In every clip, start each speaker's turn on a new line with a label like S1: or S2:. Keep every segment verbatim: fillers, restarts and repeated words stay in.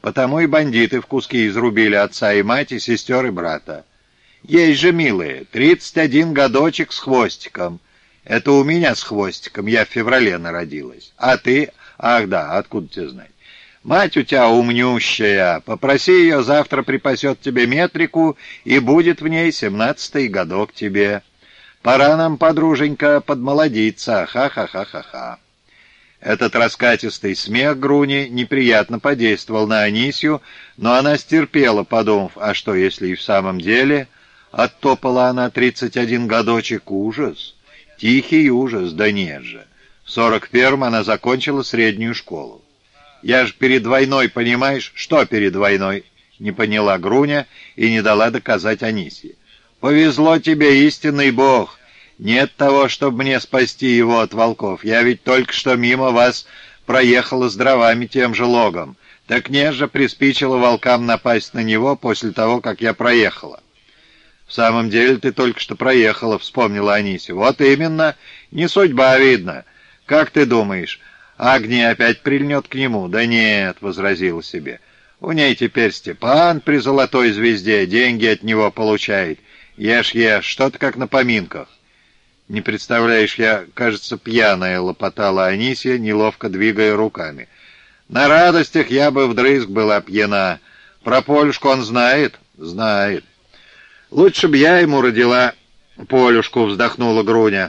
S1: Потому и бандиты в куски изрубили отца и мать, и сестер, и брата. Есть же, милые, тридцать один годочек с хвостиком. Это у меня с хвостиком, я в феврале народилась. А ты? Ах да, откуда тебе знать? Мать у тебя умнющая, попроси ее, завтра припасет тебе метрику, и будет в ней семнадцатый годок тебе. Пора нам, подруженька, подмолодиться, ха-ха-ха-ха-ха. Этот раскатистый смех Груни неприятно подействовал на Анисью, но она стерпела, подумав, а что, если и в самом деле оттопала она тридцать один годочек? Ужас, тихий ужас, да нет же. В сорок первом она закончила среднюю школу. Я ж перед войной, понимаешь? Что перед войной? Не поняла Груня и не дала доказать Анисье. Повезло тебе, истинный бог. Нет того, чтобы мне спасти его от волков. Я ведь только что мимо вас проехала с дровами тем же логом. Так не же приспичило волкам напасть на него после того, как я проехала. В самом деле ты только что проехала, вспомнила Анисия. Вот именно, не судьба, видно. Как ты думаешь, Агния опять прильнет к нему? Да нет, возразила себе. У ней теперь Степан при золотой звезде, деньги от него получает. Ешь, ешь, что-то как на поминках. «Не представляешь, я, кажется, пьяная», — лопотала Анисия, неловко двигая руками. «На радостях я бы вдрызг была пьяна. Про Полюшку он знает?» «Знает». «Лучше б я ему родила Полюшку», — вздохнула Груня.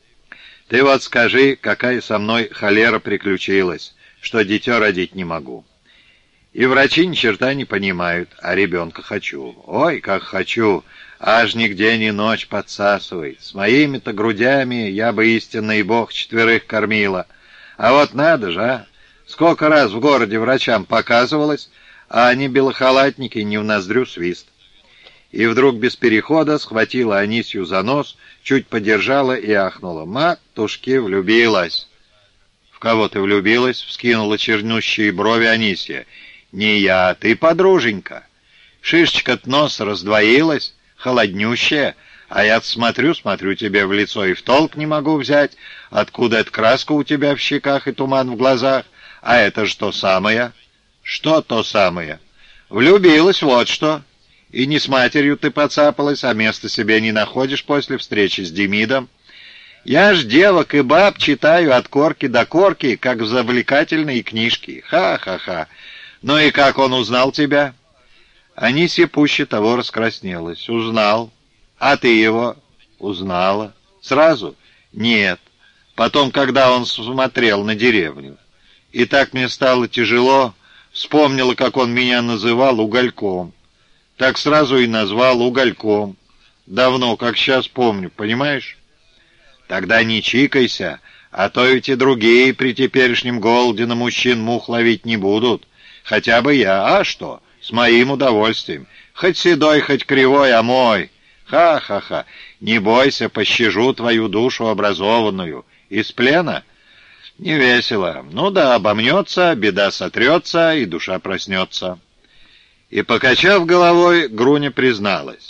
S1: «Ты вот скажи, какая со мной холера приключилась, что дитё родить не могу. И врачи ни черта не понимают, а ребенка хочу. Ой, как хочу!» Аж нигде ни ночь подсасывает. С моими-то грудями я бы истинный бог четверых кормила. А вот надо же, а! Сколько раз в городе врачам показывалось, а они белохалатники, не в ноздрю свист. И вдруг без перехода схватила Анисью за нос, чуть подержала и ахнула. Матушки, влюбилась. «В кого ты влюбилась?» — вскинула чернущие брови Анисья. «Не я, ты подруженька. Шишечка-то нос раздвоилась. Холоднющая, а я смотрю, смотрю тебе в лицо и в толк не могу взять, откуда эта краска у тебя в щеках и туман в глазах, а это же то самое». «Что то самое?» «Влюбилась, вот что. И не с матерью ты поцапалась, а места себе не находишь после встречи с Демидом. Я ж девок и баб читаю от корки до корки, как в завлекательной книжке. Ха-ха-ха. Ну и как он узнал тебя?» Анисья пуще того раскраснелась. «Узнал. А ты его?» «Узнала. Сразу?» «Нет. Потом, когда он смотрел на деревню. И так мне стало тяжело. Вспомнила, как он меня называл угольком. Так сразу и назвал угольком. Давно, как сейчас помню, понимаешь?» «Тогда не чикайся, а то ведь и другие при теперешнем голоде на мужчин мух ловить не будут. Хотя бы я. А что?» «С моим удовольствием. Хоть седой, хоть кривой, а мой. Ха-ха-ха. Не бойся, пощажу твою душу образованную. Из плена?» «Не весело. Ну да, обомнется, беда сотрется, и душа проснется». И, покачав головой, Груня призналась.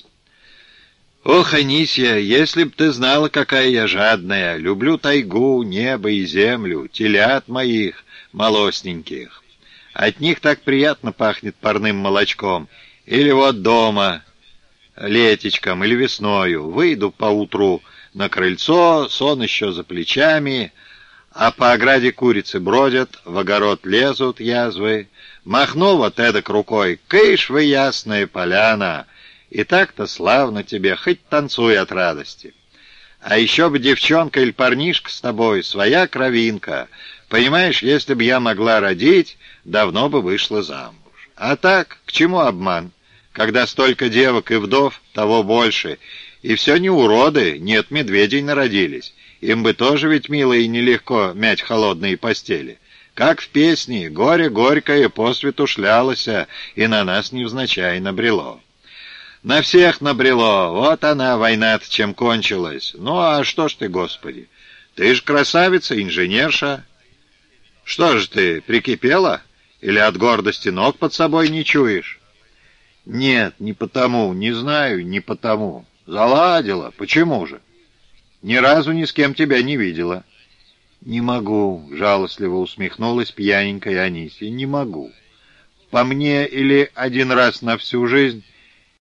S1: «Ох, Анисья, если б ты знала, какая я жадная. Люблю тайгу, небо и землю, телят моих молосненьких. От них так приятно пахнет парным молочком. Или вот дома, летечком или весною. Выйду поутру на крыльцо, сон еще за плечами, а по ограде курицы бродят, в огород лезут язвы. Махну вот эдак рукой, кыш вы, ясная поляна, и так-то славно тебе, хоть танцуй от радости. А еще бы девчонка или парнишка с тобой, своя кровинка. Понимаешь, если бы я могла родить, давно бы вышла замуж. А так, к чему обман? Когда столько девок и вдов, того больше. И все не уроды, нет, медведей народились. Им бы тоже ведь мило и нелегко мять холодные постели. Как в песне «Горе горькое по свету шлялося, и на нас невзначай набрело». На всех набрело, вот она, война-то чем кончилась. Ну а что ж ты, Господи, ты ж красавица, инженерша. Что же ты, прикипела? Или от гордости ног под собой не чуешь? Нет, не потому, не знаю, не потому. Заладила, почему же? Ни разу ни с кем тебя не видела. Не могу, жалостливо усмехнулась пьяненькая Анисия, не могу. По мне или один раз на всю жизнь,